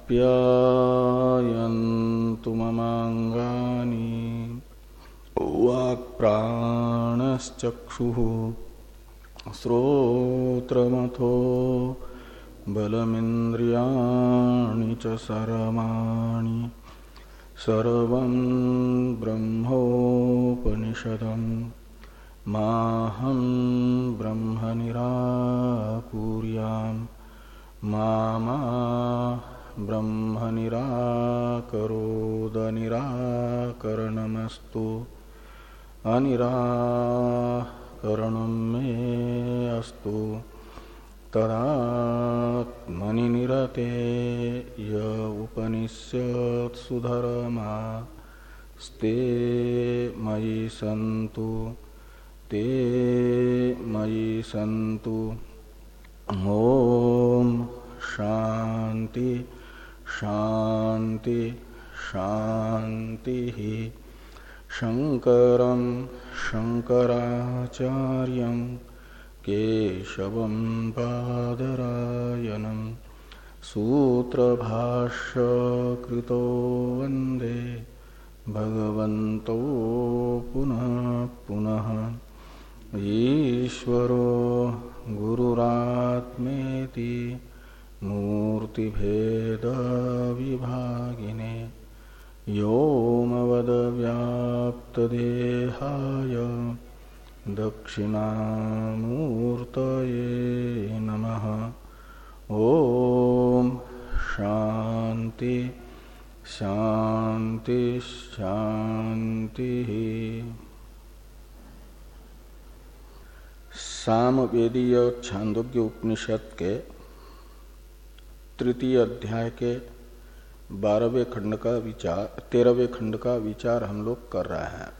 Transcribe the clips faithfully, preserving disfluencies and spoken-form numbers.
आप्यायन्तु ममाङ्गानि वाक्प्राणश्चक्षुः श्रोत्रमथो बलमिन्द्रियाणि च सर्वाणि सर्वं ब्रह्मोपनिषदम् माहं ब्रह्म निराकुर्याम् मा मा ब्रह्म निराकरोद निराकरणमस्तु अनिराकरणं मे अस्तु तदात्मनि निरते य उपनिषत्सु धर्मा स्ते मयि सन्तु ते मयि सन्तु। ओम शांति शांति शांति। शंकरं शंकराचार्यं केशवं बादरायणं सूत्रभाष्य कृतो वंदे भगवन्तो पुनः पुनः। ईश्वरो गुरुरात्मेति मूर्तिभेद विभागिने व्योमवद्व्याप्तदेहाय दक्षिणामूर्तये नमः। ओम शांति शांति शांति। सामवेदीय छांदोग्य उपनिषद के तृतीय अध्याय के बारहवें खंड का विचार तेरहवें खंड का विचार हम लोग कर रहे हैं।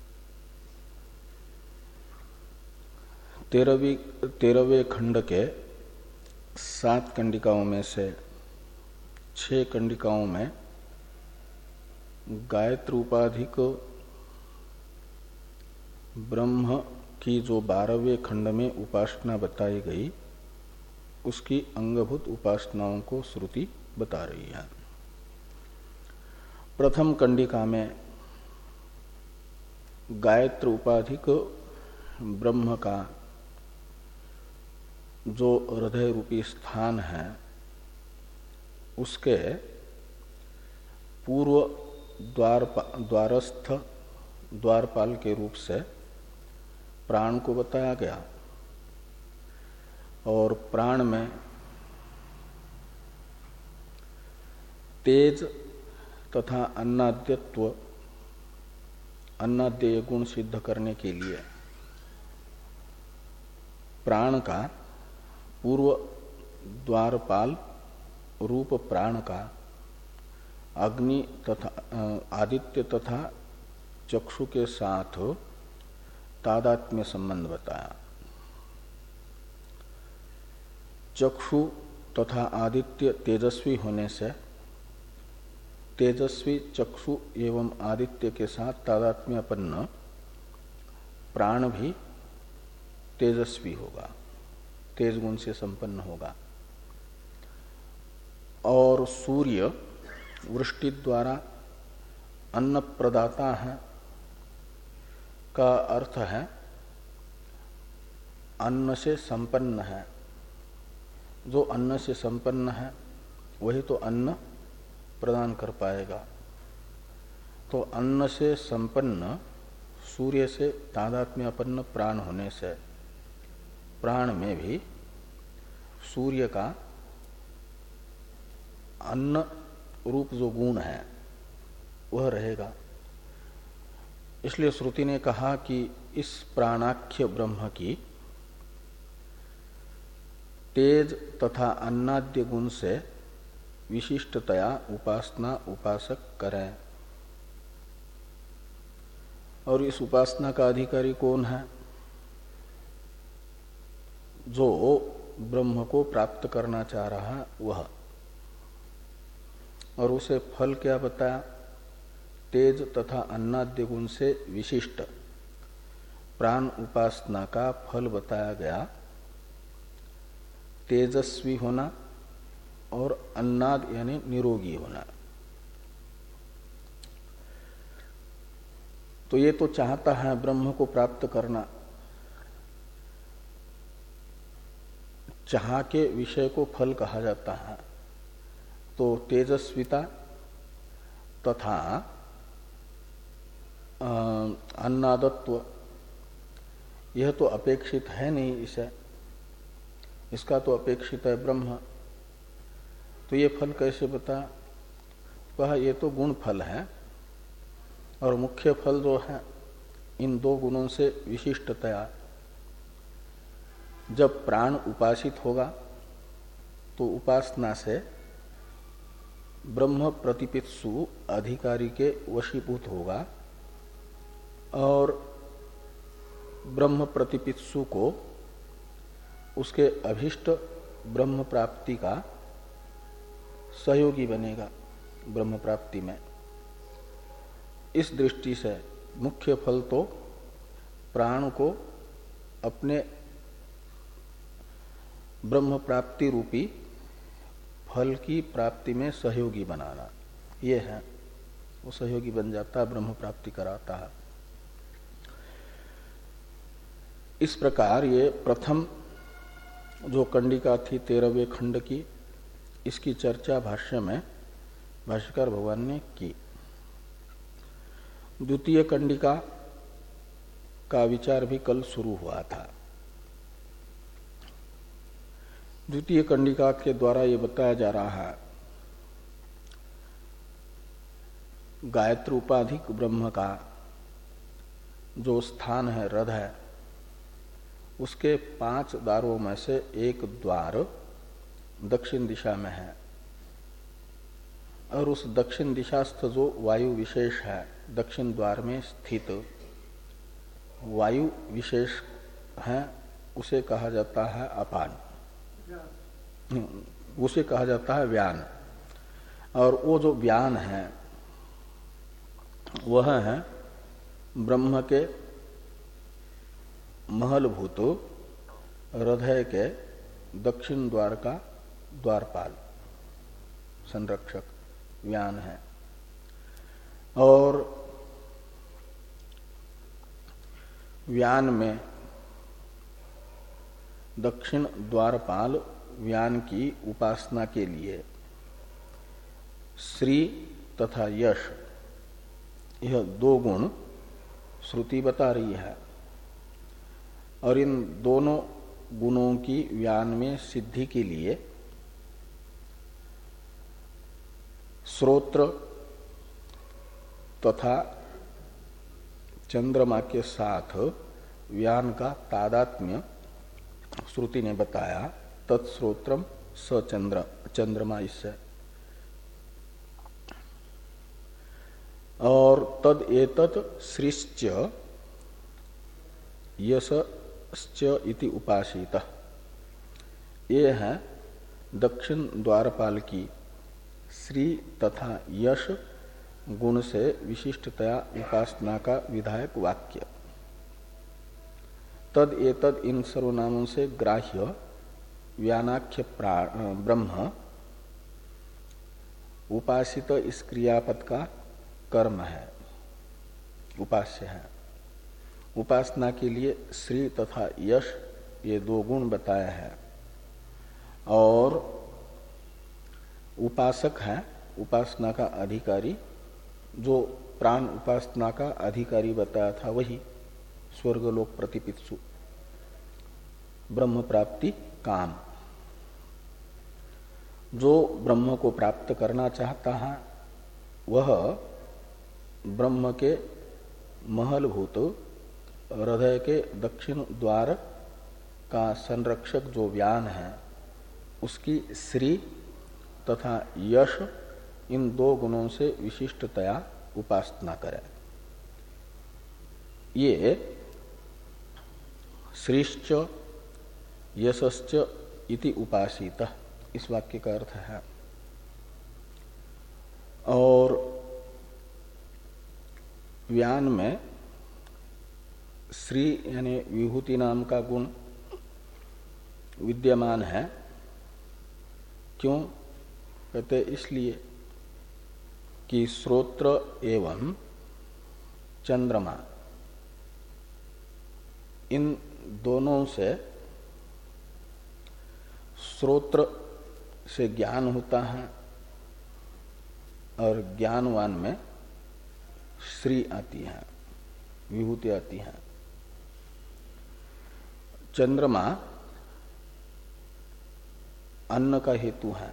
तेरहवीं तेरहवें खंड के सात कंडिकाओं में से छह कंडिकाओं में गायत्री उपाधिक ब्रह्म की जो बारहवें खंड में उपासना बताई गई उसकी अंगभूत उपासनाओं को श्रुति बता रही है। प्रथम कंडिका में गायत्री उपाधिक ब्रह्म का जो हृदय रूपी स्थान है उसके पूर्व द्वारस्थ द्वारपाल के रूप से प्राण को बताया गया और प्राण में तेज तथा अन्नाद्यत्व अन्नाद्यय गुण सिद्ध करने के लिए प्राण का पूर्व द्वारपाल रूप प्राण का अग्नि तथा आदित्य तथा चक्षु के साथ तादात्म्य संबंध बताया। चक्षु तथा आदित्य तेजस्वी होने से तेजस्वी चक्षु एवं आदित्य के साथ तादात्म्यपन्न प्राण भी तेजस्वी होगा, तेज गुण से संपन्न होगा। और सूर्य वृष्टि द्वारा अन्न प्रदाता है का अर्थ है अन्न से संपन्न है। जो अन्न से संपन्न है वही तो अन्न प्रदान कर पाएगा। तो अन्न से संपन्न सूर्य से तादात्म्यपन्न प्राण होने से प्राण में भी सूर्य का अन्न रूप जो गुण है वह रहेगा। इसलिए श्रुति ने कहा कि इस प्राणाख्य ब्रह्म की तेज तथा अन्नाद्य गुण से विशिष्टतया उपासना उपासक करें। और इस उपासना का अधिकारी कौन है? जो ब्रह्म को प्राप्त करना चाह रहा है वह। और उसे फल क्या बताया? तेज तथा अन्नाद्य गुण से विशिष्ट प्राण उपासना का फल बताया गया। तेजस्वी होना और अन्नाद यानी निरोगी होना। तो ये तो चाहता है ब्रह्म को प्राप्त करना, चाह के विषय को फल कहा जाता है। तो तेजस्विता तथा अन्नादत्व यह तो अपेक्षित है नहीं इसे, इसका तो अपेक्षित है ब्रह्म। तो ये फल कैसे बता? वह ये तो गुण फल है और मुख्य फल जो है इन दो गुणों से विशिष्टतया। जब प्राण उपासित होगा तो उपासना से ब्रह्म प्रतिपित्सु अधिकारी के वशीभूत होगा और ब्रह्म प्रतिपित्सु को उसके अभिष्ट ब्रह्म प्राप्ति का सहयोगी बनेगा ब्रह्म प्राप्ति में। इस दृष्टि से मुख्य फल तो प्राण को अपने ब्रह्म प्राप्ति रूपी फल की प्राप्ति में सहयोगी बनाना, ये है। वो सहयोगी बन जाता है, ब्रह्म प्राप्ति कराता है। इस प्रकार ये प्रथम जो कंडिका थी तेरहवें खंड की, इसकी चर्चा भाष्य में भाष्यकार भगवान ने की। द्वितीय कंडिका का विचार भी कल शुरू हुआ था। द्वितीय कंडिका के द्वारा ये बताया जा रहा है गायत्री उपाधिक ब्रह्म का जो स्थान है हृदय, उसके पांच द्वारों में से एक द्वार दक्षिण दिशा में है और उस दक्षिण दिशास्थ जो वायु विशेष है, दक्षिण द्वार में स्थित वायु विशेष है, उसे कहा जाता है अपान, उसे कहा जाता है व्यान। और वो जो व्यान है वह है ब्रह्म के महलभूत हृदय के दक्षिण द्वार का द्वारपाल, संरक्षक व्यान है। और व्यान में दक्षिण द्वारपाल व्यान की उपासना के लिए श्री तथा यश, यह दो गुण श्रुति बता रही है। और इन दोनों गुणों की व्यान में सिद्धि के लिए श्रोत्र तथा चंद्रमा के साथ व्यान का तादात्म्य श्रुति ने बताया। तत्श्रोत्रम सचंद्र, चंद्रमा इससे। और तद एतत् श्रीश्च यशश्च इति उपासितः, ये है दक्षिण द्वारपाल की श्री तथा यश गुण से विशिष्टतया उपासना का विधायक वाक्य। तद एतद इन सर्वनामों से ग्राह्य व्यानाख्य ब्रह्म उपासित इस क्रियापद का कर्म है, उपास्य है। उपासना के लिए श्री तथा यश ये दो गुण बताए हैं। और उपासक है उपासना का अधिकारी, जो प्राण उपासना का अधिकारी बताया था वही स्वर्गलोक प्रतिपित्सु ब्रह्म प्राप्ति काम। जो ब्रह्म को प्राप्त करना चाहता है वह ब्रह्म के महलभूत हृदय के दक्षिण द्वार का संरक्षक जो व्यान है उसकी श्री तथा यश इन दो गुणों से विशिष्टतया उपासना करे। ये श्रीश्च यशश्च इति उपासितः, इस वाक्य का अर्थ है। और व्यान में श्री यानी विभूति नाम का गुण विद्यमान है। क्यों? कहते इसलिए कि श्रोत्र एवं चंद्रमा इन दोनों से श्रोत्र से ज्ञान होता है और ज्ञानवान में श्री आती है, विभूति आती है। चंद्रमा अन्न का हेतु है।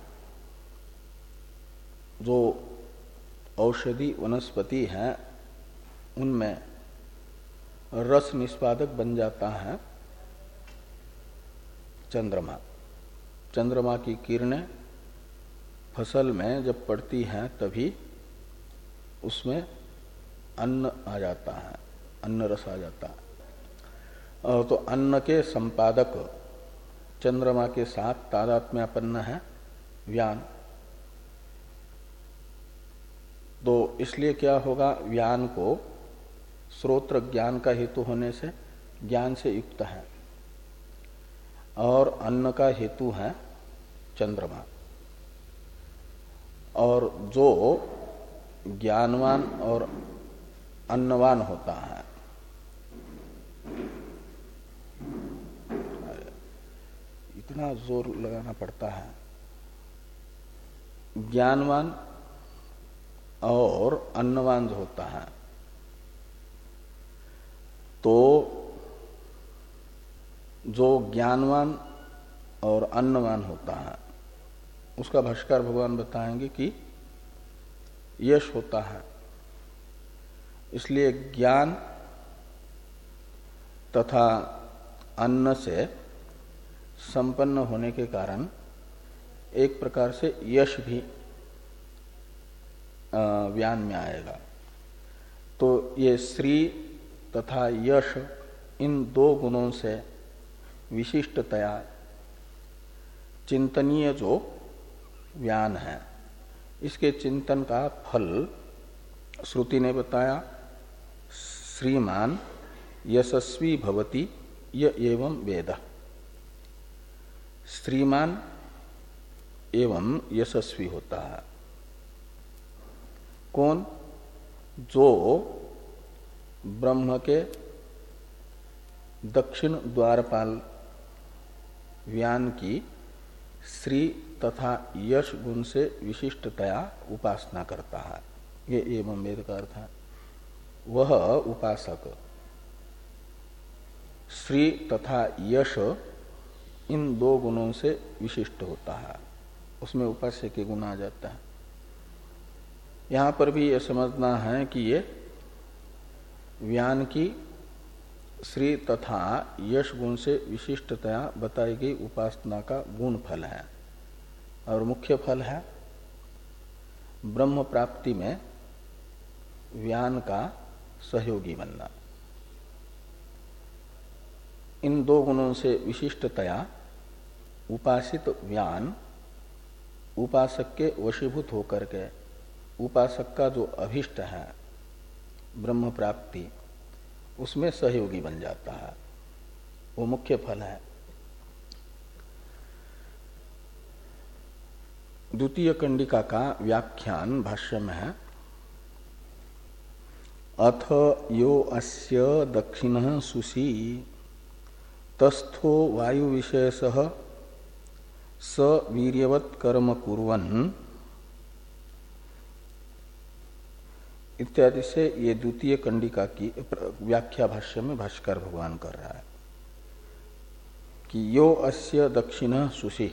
जो औषधि वनस्पति है उनमें रस निष्पादक बन जाता है चंद्रमा। चंद्रमा की किरणें फसल में जब पड़ती हैं तभी उसमें अन्न आ जाता है, अन्न रस आ जाता है। और तो अन्न के संपादक चंद्रमा के साथ तादात्म्यपन्न है व्यान। तो इसलिए क्या होगा, व्यान को श्रोत्र ज्ञान का हेतु होने से ज्ञान से युक्त है और अन्न का हेतु है चंद्रमा। और जो ज्ञानवान और अन्नवान होता है, इतना जोर लगाना पड़ता है, ज्ञानवान और अन्नवान जो होता है, तो जो ज्ञानवान और अन्नवान होता है उसका भाष्कर भगवान बताएंगे कि यश होता है। इसलिए ज्ञान तथा अन्न से संपन्न होने के कारण एक प्रकार से यश भी व्यान में आएगा। तो ये श्री तथा यश इन दो गुणों से विशिष्टतया चिंतनीय जो व्यान है, इसके चिंतन का फल श्रुति ने बताया। श्रीमान यशस्वी भवति य एवं वेद। श्रीमान एवं यशस्वी होता है कौन? जो ब्रह्म के दक्षिण द्वारपाल व्यान की श्री तथा यश गुण से विशिष्टतया उपासना करता है। ये एवं वेद का अर्थ है। वह उपासक श्री तथा यश इन दो गुणों से विशिष्ट होता है, उसमें उपास्य के गुण आ जाता है। यहां पर भी यह समझना है कि ये व्यान की श्री तथा यश गुण से विशिष्टतया बताई गई उपासना का गुण फल है और मुख्य फल है ब्रह्म प्राप्ति में व्यान का सहयोगी बनना। इन दो गुणों से विशिष्टतया उपासित व्यान उपासक के वशीभूत होकर के उपासक का जो अभिष्ट है ब्रह्म प्राप्ति, उसमें सहयोगी बन जाता है। वो मुख्य फल है। द्वितीय कंडिका का व्याख्यान भाष्य में है। अथ यो अस्य दक्षिणः सुषी तस्थो वायु विषयसः स वीर्यवत् कर्म कुर्वन् इत्यादि से ये द्वितीय कंडिका की व्याख्या भाष्य में भाष्कर भगवान कर रहा है कि यो अस्य दक्षिणः सुषि,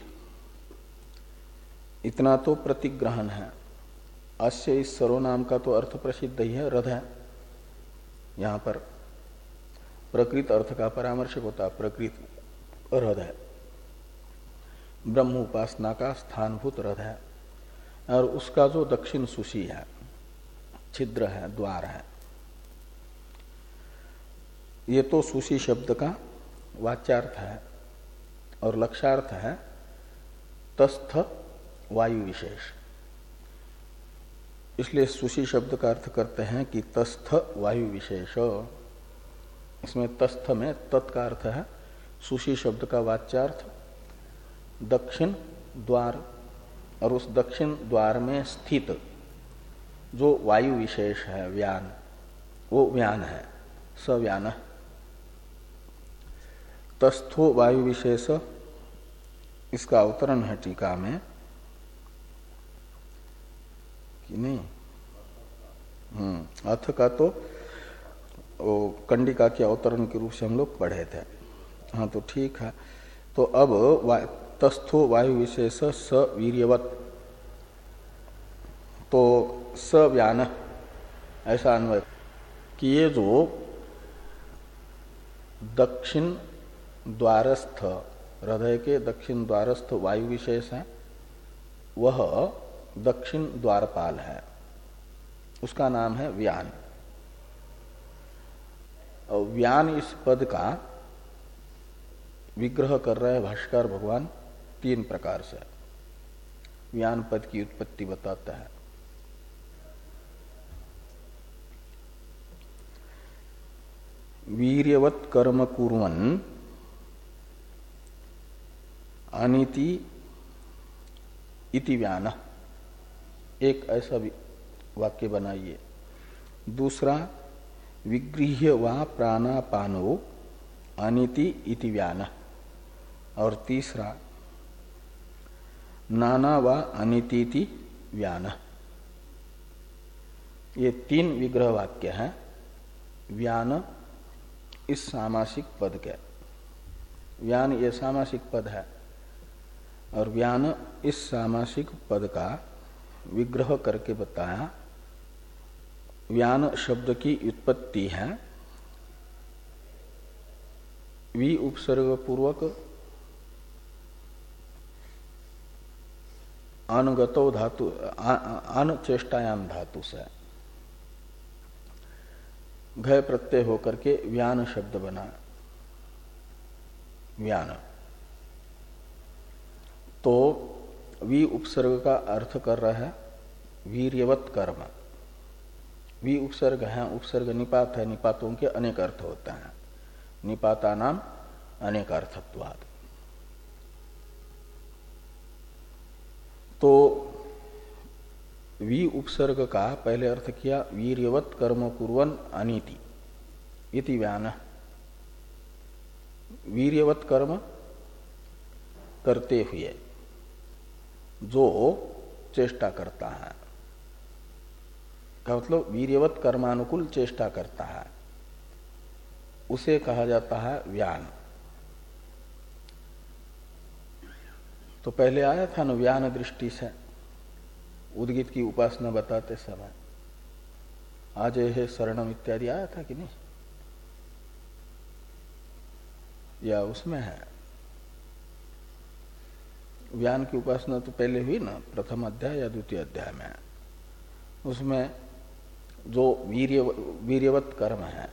इतना तो प्रतिग्रहण है। अस्य इस सर्वनाम का तो अर्थ प्रसिद्ध ही है, रथ है। यहां पर प्रकृत अर्थ का परामर्शक होता है, प्रकृत रथ है, ब्रह्म उपासना का स्थानभूत रथ है। और उसका जो दक्षिण सुषि है, छिद्र है, द्वार है, ये तो सुषि शब्द का वाच्यार्थ है और लक्ष्यार्थ है तस्थ वायु विशेष। इसलिए सुषि शब्द का अर्थ करते हैं कि तस्थ वायु विशेष। इसमें तस्थ में तत् का अर्थ है सुषि शब्द का वाच्यार्थ दक्षिण द्वार और उस दक्षिण द्वार में स्थित जो वायु विशेष है व्यान, वो व्यान है, सव्यान। तस्थो वायु विशेष, इसका अवतरण है टीका में कि नहीं। हम्म अथ का तो वो कंडिका के अवतरण के रूप से हम लोग पढ़े थे। हाँ तो ठीक है। तो अब वा, तस्थो वायु विशेष स वीर्यवत, तो सव्यान ऐसा अन्वय कि ये जो दक्षिण द्वारस्थ, हृदय के दक्षिण द्वारस्थ वायु विशेष है, वह दक्षिण द्वारपाल है, उसका नाम है व्यान। और व्यान इस पद का विग्रह कर रहे हैं भाष्कर भगवान तीन प्रकार से। व्यान पद की उत्पत्ति बताता है। वीर्यवत कर्म कुर्वन् अनिति इति व्यान, एक ऐसा वाक्य बनाइए। दूसरा विगृह्य वा प्राणापानो अनिति इति व्यान, और तीसरा नाना वा अनिति व्यान। ये तीन विग्रह वाक्य हैं व्यान इस सामासिक पद के। व्यान ये सामासिक पद है और व्यान इस सामासिक पद का विग्रह करके बताया। व्यान शब्द की उत्पत्ति है वि उपसर्ग पूर्वक अनगतो धातु अन चेष्टायाम धातु से घय प्रत्यय होकर के व्यान शब्द बना। व्यान तो वि उपसर्ग का अर्थ कर रहा है वीर्यवत कर्म। वि उपसर्ग है, उपसर्ग निपात है, निपातों के अनेक अर्थ होते हैं, निपाता नाम अनेक अर्थत्वाद। तो वि उपसर्ग का पहले अर्थ किया वीर्यवत कर्म कुर्वन् अनीति इति व्यान। वीर्यवत कर्म करते हुए, जो चेष्टा करता है, का मतलब वीर्यवत कर्मानुकूल चेष्टा करता है, उसे कहा जाता है व्यान। तो पहले आया था न व्यान दृष्टि से उद्गीत की उपासना बताते समय, आज है शरणम इत्यादि आया था कि नहीं, या उसमें है व्यान की उपासना तो पहले हुई ना, प्रथम अध्याय या द्वितीय अध्याय में। उसमें जो वीर्य वीर्यवत कर्म है,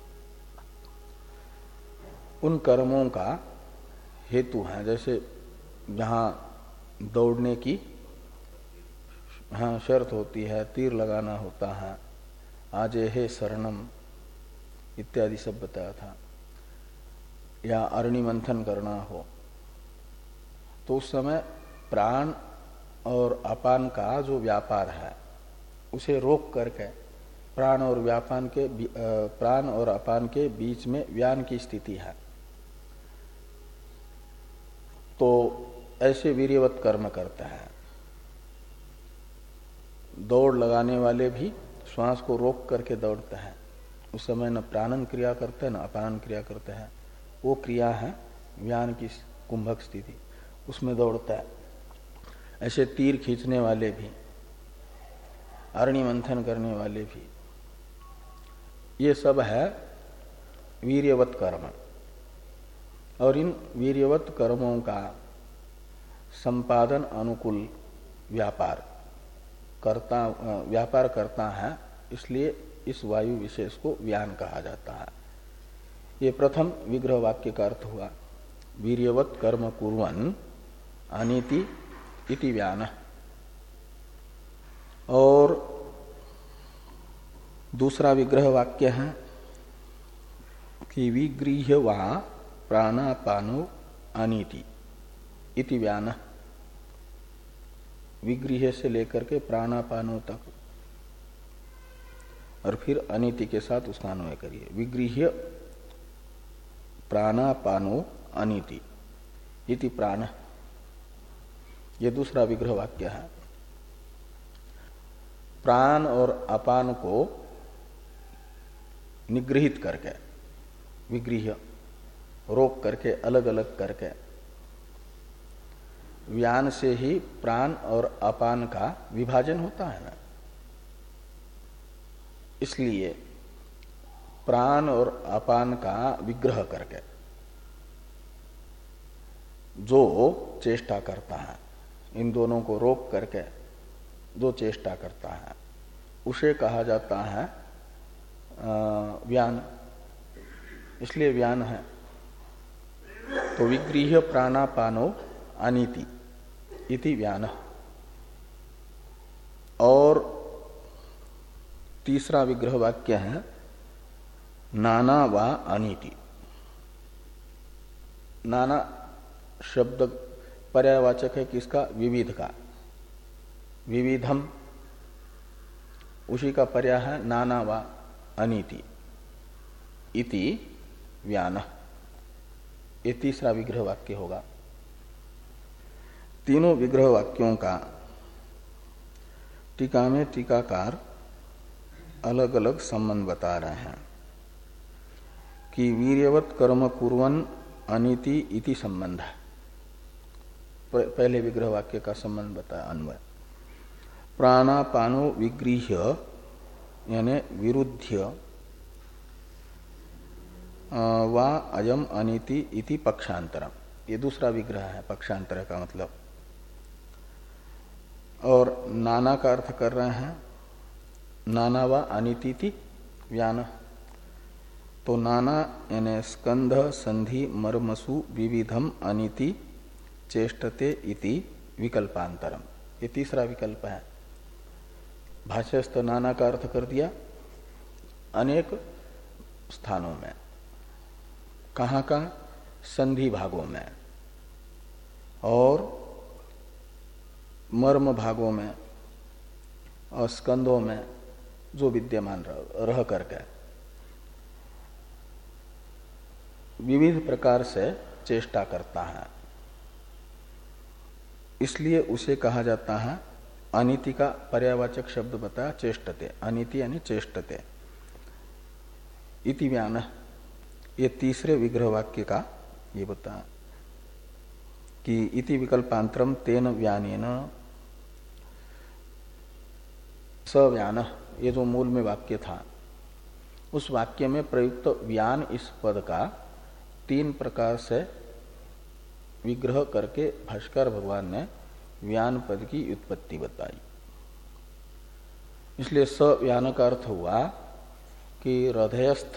उन कर्मों का हेतु है, जैसे जहाँ दौड़ने की हाँ शर्त होती है, तीर लगाना होता है, आज हे शरणम इत्यादि सब बताया था, या अरणि मंथन करना हो, तो उस समय प्राण और अपान का जो व्यापार है उसे रोक करके प्राण और व्यापान के प्राण और अपान के बीच में व्यान की स्थिति है। तो ऐसे वीर्यवत कर्म करते हैं। दौड़ लगाने वाले भी श्वास को रोक करके दौड़ते हैं, उस समय न प्राणन क्रिया करते हैं न अपानन क्रिया करते हैं, वो क्रिया है व्यान की कुंभक स्थिति, उसमें दौड़ता है। ऐसे तीर खींचने वाले भी, अरणि मंथन करने वाले भी, ये सब है वीर्यवत कर्म। और इन वीर्यवत कर्मों का संपादन अनुकूल व्यापार करता व्यापार करता है, इसलिए इस वायु विशेष को व्यान कहा जाता है। ये प्रथम विग्रह वाक्य का अर्थ हुआ वीर्यवत कर्म कुर्वन् अनीति इति व्यान। और दूसरा विग्रह वाक्य है कि विगृह्य वा प्राणापानो अनीति इति व्यान। विगृह से लेकर के प्राणापानों तक, और फिर अनिति के साथ उसका अन्वय करिए। विगृह प्राणापानो अनिति इति प्राण, ये दूसरा विग्रह वाक्य है। प्राण और अपान को निगृहित करके, विगृह रोक करके, अलग अलग करके, व्यान से ही प्राण और अपान का विभाजन होता है ना। इसलिए प्राण और अपान का विग्रह करके जो चेष्टा करता है, इन दोनों को रोक करके जो चेष्टा करता है, उसे कहा जाता है व्यान, इसलिए व्यान है। तो विगृह प्राणापानो अनिति इति व्यान। और तीसरा विग्रह वाक्य है नाना वा अनिति। नाना शब्द पर्यायवाचक है किसका? विविध का। विविधम उसी का पर्याय है नाना वा अनिति इति व्यान। ये तीसरा विग्रह वाक्य होगा। तीनों विग्रह वाक्यों का टीका में टीकाकार अलग अलग संबंध बता रहे हैं कि वीर्यवत कर्म कुर्वन् अनिति इति संबंध है। पहले विग्रह वाक्य का संबंध बताया अन्वय। प्राणापानो विगृह्य यानी विरुद्ध्य वा अयम अनिति इति पक्षांतरम, ये दूसरा विग्रह है पक्षांतर का मतलब। और नाना का अर्थ कर रहे हैं नाना वा अनिति व्यान। तो नाना यानी स्कंध संधि मर्मसु विविधम अनिति चेष्टते इति विकल्पांतरम, ये तीसरा विकल्प है। भाष्यस्थ नाना का अर्थ कर दिया अनेक स्थानों में, कहाँ का? संधि भागों में और मर्म भागों में और स्कंधों में जो विद्यमान रह, रह करके विविध प्रकार से चेष्टा करता है, इसलिए उसे कहा जाता है। अनिति का पर्यायवाचक शब्द बताया चेष्टते, अनिति यानी चेष्टते इति व्यान। ये तीसरे विग्रह वाक्य का ये बताया कि इति विकल्पांतरम तेन व्यानेन सव्यान, ये जो मूल में वाक्य था उस वाक्य में प्रयुक्त व्यान इस पद का तीन प्रकार से विग्रह करके भाष्कर भगवान ने व्यान पद की उत्पत्ति बताई। इसलिए सव्यान का अर्थ हुआ कि हृदयस्थ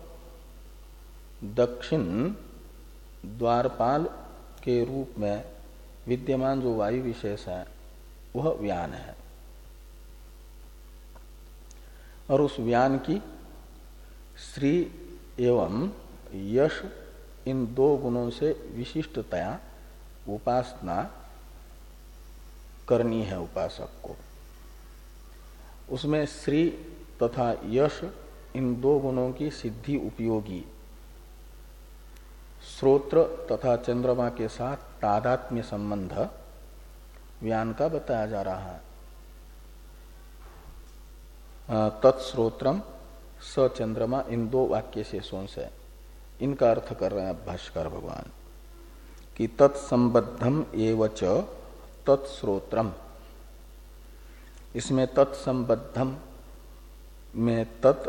दक्षिण द्वारपाल के रूप में विद्यमान जो वायु विशेष है वह व्यान है, और उस व्यान की श्री एवं यश इन दो गुणों से विशिष्टतया उपासना करनी है उपासक को। उसमें श्री तथा यश इन दो गुणों की सिद्धि उपयोगी श्रोत्र तथा चंद्रमा के साथ तादात्म्य संबंध व्यान का बताया जा रहा है। तत्श्रोत्रम स चंद्रमा, इन दो वाक्य शेषों से इनका अर्थ कर रहे हैं भाष्कर भगवान कि तत्संबद्धम एवच तत्श्रोत्रम। इसमें तत्संबद्धम में तत्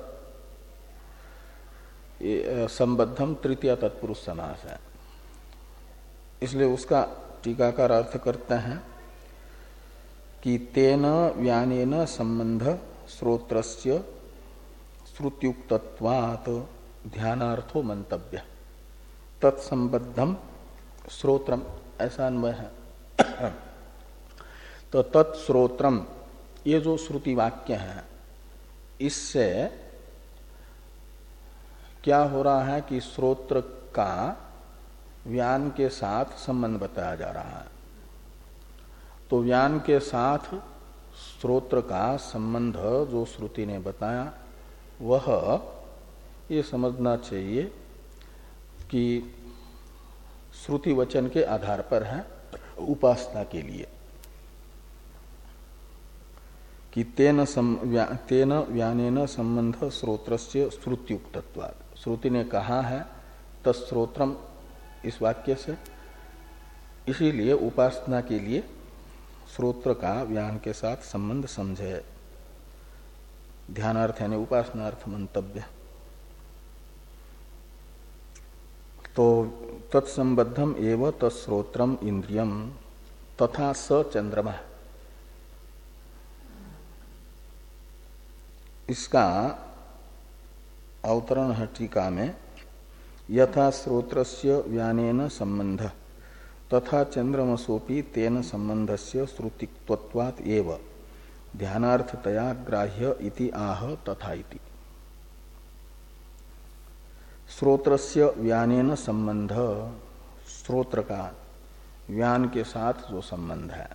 संबद्धम तृतीय तत्पुरुष समास है, इसलिए उसका टीकाकार अर्थ करते हैं कि तेन व्यानेन संबंध श्रोत्रस्य श्रुत्युक्तत्वात् ध्यानार्थो मंतव्य। तत्संबद्धम श्रोत्रम ऐसा अन्वय है। तो तत्श्रोत्रम ये जो श्रुति वाक्य है इससे क्या हो रहा है कि श्रोत्र का व्यान के साथ संबंध बताया जा रहा है, तो व्यान के साथ श्रोत्र का संबंध जो श्रुति ने बताया वह ये समझना चाहिए कि श्रुति वचन के आधार पर है उपासना के लिए, कि तेन सम, व्या, तेन व्यानेन संबंध श्रोत्रस्य श्रुत्युक्तत्वात्। श्रुति ने कहा है तत्श्रोत्रम इस वाक्य से, इसीलिए उपासना के लिए श्रोत्र का व्यान के साथ संबंध समझे। ध्यानार्थ यानी उपासनार्थ मंतव्य। तो तत्संबद्धम एव तत्श्रोत्रम इंद्रियम तथा स चंद्रमा, इसका अवतरण है टीका में, यथा श्रोत्रस्य व्यानेन संबंध तथा चंद्रमसोपि तेन संबंधस्य श्रुतित्वात् एव ध्यानार्थतया ग्राह्य इति आह तथा इति। श्रोत्रस्य व्यानेन संबंध, श्रोत्र का व्यान के साथ जो संबंध है,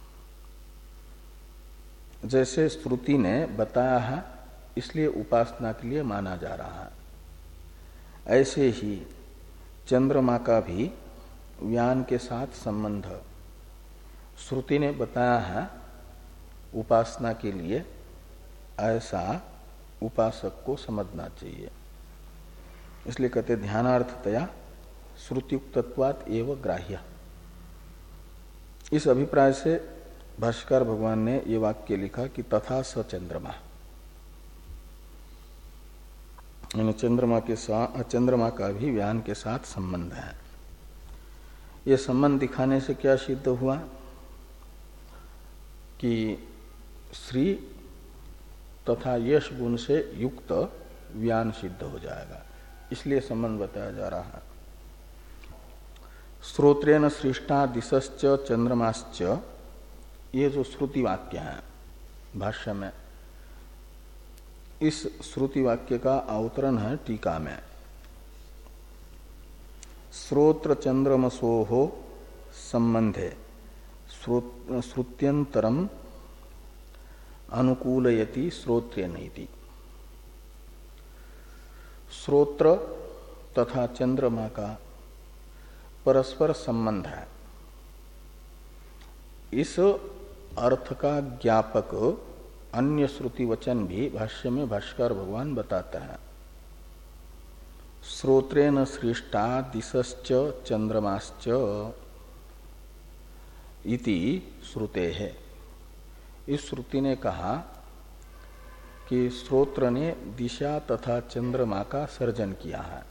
जैसे श्रुति ने बताया है इसलिए उपासना के लिए माना जा रहा है, ऐसे ही चंद्रमा का भी व्यान के साथ संबंध श्रुति ने बताया है उपासना के लिए, ऐसा उपासक को समझना चाहिए। इसलिए कहते ध्यानार्थतया श्रुतियुक्तत्वात् एव ग्राह्य। इस अभिप्राय से भाष्यकार भगवान ने ये वाक्य लिखा कि तथा स चंद्रमा, यानी चंद्रमा के साथ, चंद्रमा का भी व्यान के साथ संबंध है। ये संबंध दिखाने से क्या सिद्ध हुआ कि श्री तथा यश गुण से युक्त व्यान सिद्ध हो जाएगा, इसलिए संबंध बताया जा रहा है। श्रोत्रेण सृष्टा दिशश्च चंद्रमाश्च, ये जो श्रुति वाक्य है भाष्य में, इस श्रुति वाक्य का अवतरण है टीका में। श्रोत्र चंद्रमसोः संबंधे श्रुत्यंतरम अनुकूलयति श्रोत्रेण इति। श्रोत्र तथा चंद्रमा का परस्पर संबंध है, इस अर्थ का ज्ञापक अन्य श्रुति वचन भी भाष्य में भाष्यकार भगवान बताते हैं। श्रोत्रेण सृष्टा दिशश्च चंद्रमाश्च इति श्रुते है। इस श्रुति ने कहा कि श्रोत्र ने दिशा तथा चंद्रमा का सर्जन किया है।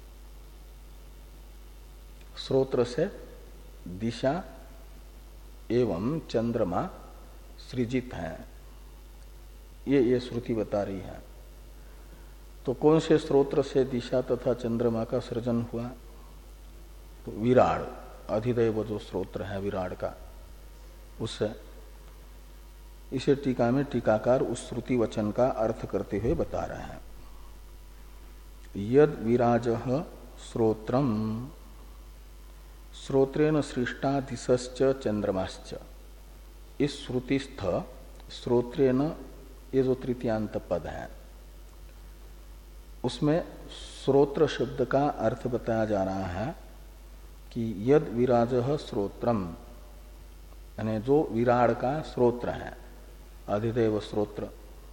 श्रोत्र से दिशा एवं चंद्रमा सृजित है, ये ये श्रुति बता रही है। तो कौन से स्रोत्र से दिशा तथा चंद्रमा का सृजन हुआ? तो विराड, अधिदैव जो स्रोत्र है विराड का, उससे। इसे टीका में टीकाकार उस श्रुति वचन का अर्थ करते हुए बता रहे हैं। यद विराजः श्रोत्रम श्रोत्रेण सृष्टा दिशश्च चंद्रमाश्च, इस श्रुतिस्थ श्रोत्रेण, ये जो तृतीयांत पद है उसमें श्रोत्र शब्द का अर्थ बताया जा रहा है कि यद विराजः श्रोत्रम, यानी जो विराड का श्रोत्र है, अधिदेव श्रोत्र,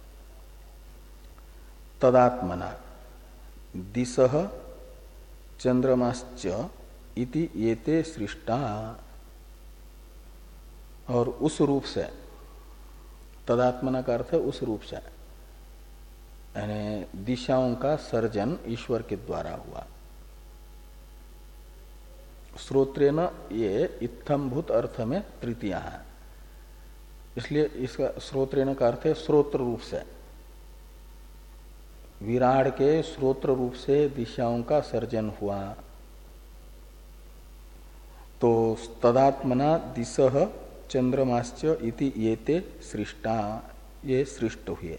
तदात्मना दिशः चंद्रमाश्च इति येते सृष्टा, और उस रूप से, तदात्मना का अर्थ है उस रूप से, यानी दिशाओं का सर्जन ईश्वर के द्वारा हुआ। श्रोत्रेण ये इत्थम्भूत अर्थ में तृतीया है, इसलिए इसका श्रोत्रेण का अर्थ है श्रोत्र रूप से, विराड के श्रोत्र रूप से दिशाओं का सर्जन हुआ। तो तदात्मना दिशः चंद्रमाश्च इति येते सृष्टा, ये सृष्ट हुए।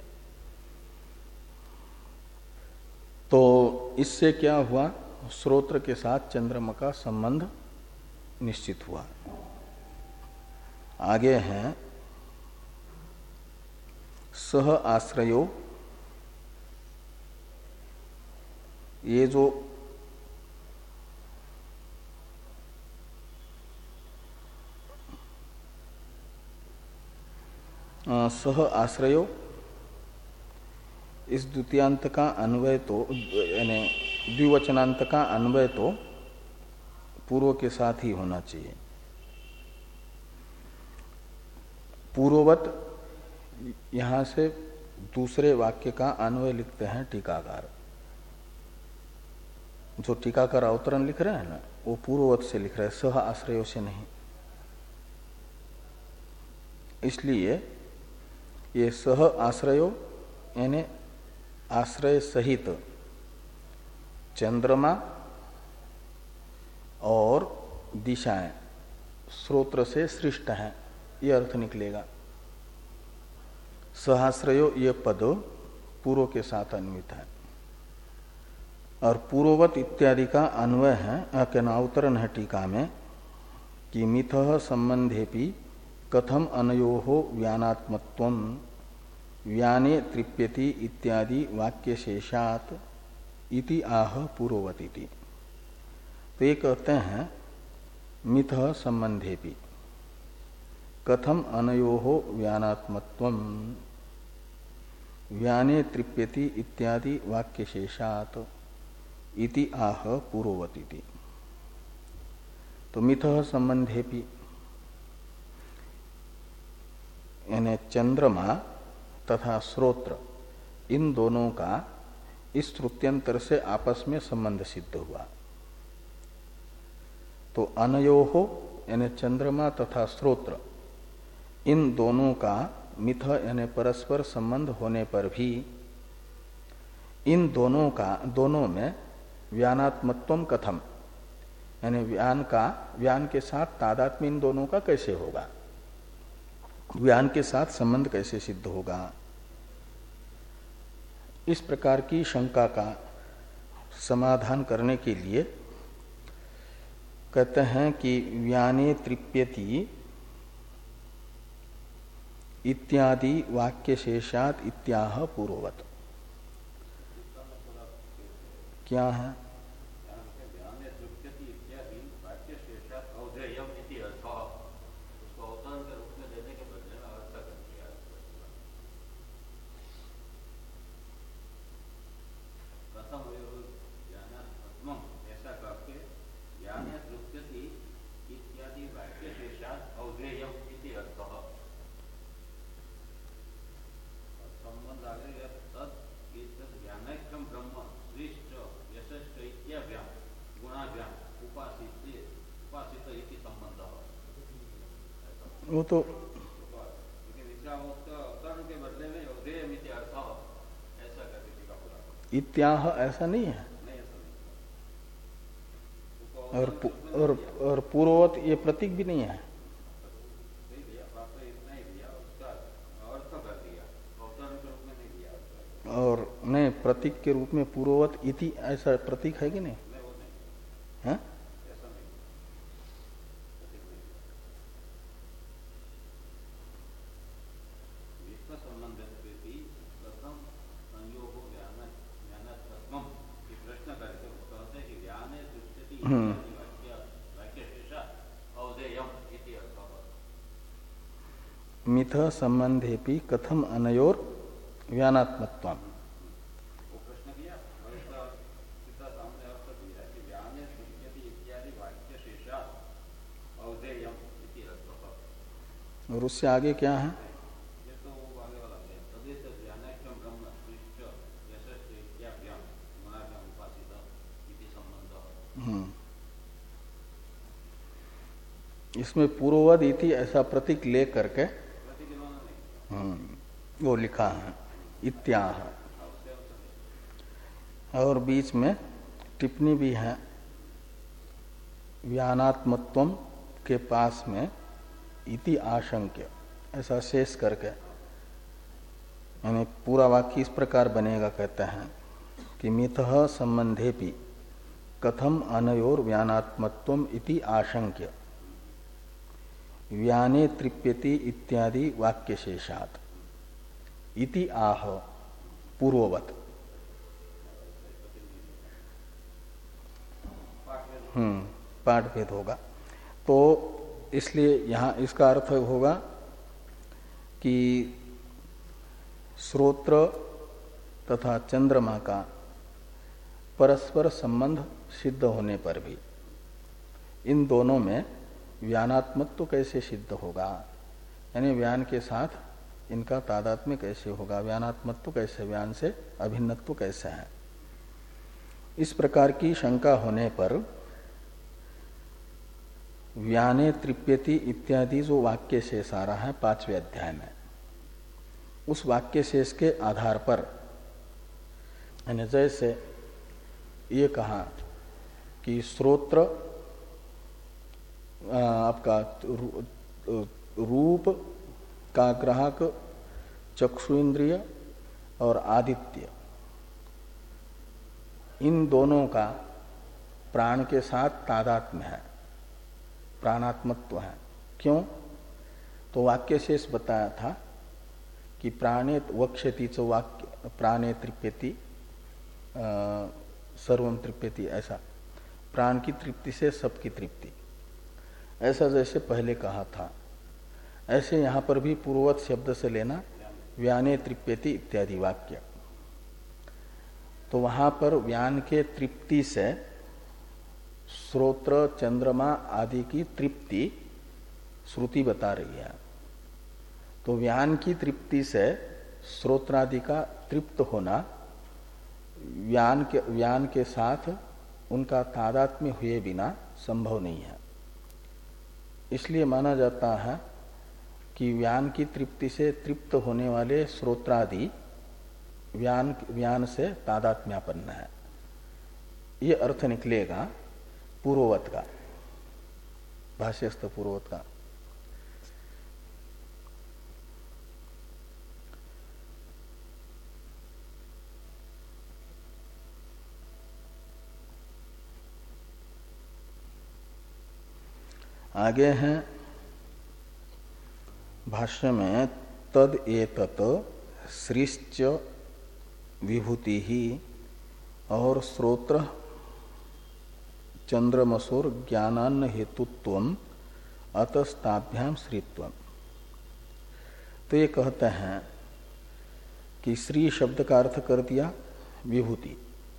तो इससे क्या हुआ? श्रोत्र के साथ चंद्रमा का संबंध निश्चित हुआ। आगे हैं सह आश्रयो, ये जो सह आश्रयो, इस द्वितीयांत का अन्वय तो यानी द्विवचनांत का अन्वय तो पूर्व के साथ ही होना चाहिए। पूर्ववत यहां से दूसरे वाक्य का अन्वय लिखते हैं टीकाकार। जो टीकाकार अवतरण लिख रहे हैं ना, वो पूर्ववत से लिख रहे हैं, सह आश्रयों से नहीं। इसलिए ये सह आश्रयो यानी आश्रय सहित चंद्रमा और दिशाएं स्रोत्र से सृष्ट हैं, ये अर्थ निकलेगा। सहआश्रयो ये पद पूर्व के साथ अन्वित है और पूर्ववत इत्यादि का अन्वय है, अवतरण है टीका में कि मिथः संबंधेपि कथम अनयोः व्यानात्मत्वं व्याने तृप्यति इत्यादि वाक्य शेषात इति आह पूर्ववतीति। तो ये कहते हैं मिथः संबंधेपि कथम अनयोः व्यानात्मत्वं व्याने तृप्यति इत्यादि वाक्य शेषात इति आह पूर्ववतीति। तो मिथः संबंधेपि यानी चंद्रमा तथा स्रोत्र, इन दोनों का इस श्रुत्यंतर से आपस में संबंध सिद्ध हुआ। तो अनयोः यानी चंद्रमा तथा स्रोत्र, इन दोनों का मिथ यानी परस्पर संबंध होने पर भी इन दोनों का दोनों में व्यानात्मत्वम कथम यानी व्यान का व्यान के साथ तादात्म्य इन दोनों का कैसे होगा, व्यान के साथ संबंध कैसे सिद्ध होगा। इस प्रकार की शंका का समाधान करने के लिए कहते हैं कि व्याने तृप्यति इत्यादि वाक्य शेषात इत्याह पूर्ववत। क्या है? वो तो इत्याह ऐसा नहीं है। और और और पूर्ववत ये प्रतीक भी नहीं है। और नहीं, प्रतीक के रूप में पूर्ववत इति ऐसा प्रतीक है कि नहीं है? मिथ संबंधेपि कथम अनयोर व्यानात्मत्वम्। और उससे आगे क्या है? हम्म इसमें पूर्ववद इति ऐसा प्रतीक ले करके हम्म वो लिखा है इत्याह, और बीच में टिप्पणी भी है व्यानात्मत्वम के पास में इति आशंक्य, ऐसा शेष करके, यानी पूरा वाक्य इस प्रकार बनेगा। कहते हैं कि मिथः संबंधेपि कथम अनयोर व्यानात्मत्वम इति आशंक्य व्याने तृप्यति इत्यादि वाक्य शेषात इति आह पूर्ववत। हम्म पाठ भेद होगा। तो इसलिए यहाँ इसका अर्थ होगा कि श्रोत्र तथा चंद्रमा का परस्पर संबंध सिद्ध होने पर भी इन दोनों में व्यानात्मत्व तो कैसे सिद्ध होगा, यानी व्यान के साथ इनका तादात्म्य कैसे होगा, व्यानात्मत्व तो कैसे, व्यान से अभिन्नत्व तो कैसे है। इस प्रकार की शंका होने पर व्याने तृप्यति इत्यादि जो वाक्य शेष आ रहा है पांचवें अध्याय में, उस वाक्य शेष के आधार पर, यानी जैसे ये कहा कि श्रोत्र आपका रूप का ग्राहक चक्षु इंद्रिय और आदित्य, इन दोनों का प्राण के साथ तादात्म्य है, प्राणात्मत्व है। क्यों? तो वाक्य शेष बताया था कि प्राणे वक्ष्यति च वाक्य प्राणे तृप्यति सर्वम तृप्यति, ऐसा प्राण की तृप्ति से सबकी तृप्ति, ऐसा जैसे पहले कहा था, ऐसे यहां पर भी पूर्ववत शब्द से लेना व्याने तृप्यति इत्यादि वाक्य। तो वहां पर व्यान के तृप्ति से श्रोत्र चंद्रमा आदि की तृप्ति श्रुति बता रही है। तो व्यान की तृप्ति से श्रोत्रादि का तृप्त होना व्यान के व्यान के साथ उनका तादात्म्य हुए बिना संभव नहीं है। इसलिए माना जाता है कि व्यान की तृप्ति से तृप्त होने वाले श्रोत्रादि व्यान व्यान से तादात्म्यापन्न है। ये अर्थ निकलेगा पूर्ववत का, भाष्यस्थ पूर्ववत का। आगे हैं भाष्य में तद एतत श्रीश्च विभूति ही और श्रोत्र चंद्रमसोर ज्ञानान्न हेतुत्वम अतस्ताभ्याम श्रीत्वम। तो ये कहते हैं कि श्री शब्द का अर्थ कर दिया विभूति,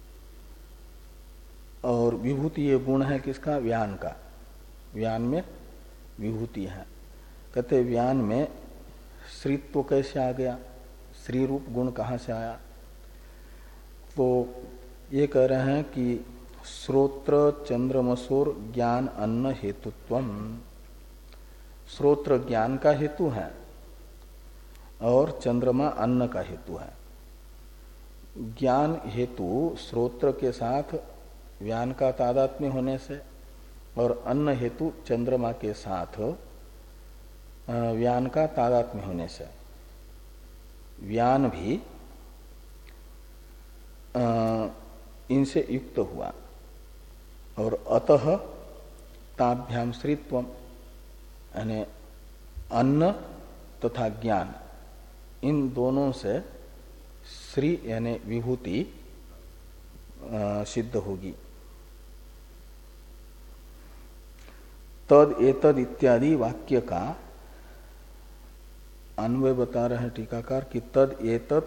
और विभूति ये गुण है किसका? व्यान का। व्यान में विभूति है। कहते व्यान में श्रीत्व कैसे आ गया, श्री रूप गुण कहाँ से आया? तो ये कह रहे हैं कि श्रोत्र चंद्रमसोर ज्ञान अन्न हेतुत्वम, श्रोत्र ज्ञान का हेतु है और चंद्रमा अन्न का हेतु है। ज्ञान हेतु श्रोत्र के साथ व्यान का तादात्म्य होने से, और अन्न हेतु चंद्रमा के साथ व्यान का तादात्म्य होने से व्यान भी इनसे युक्त हुआ। और अतः ताभ्याम श्रीत्वम, यानी अन्न तथा ज्ञान इन दोनों से श्री यानी विभूति सिद्ध होगी। तद एतद इत्यादि वाक्य का अन्वय बता रहे हैं टीकाकार कि तद एतत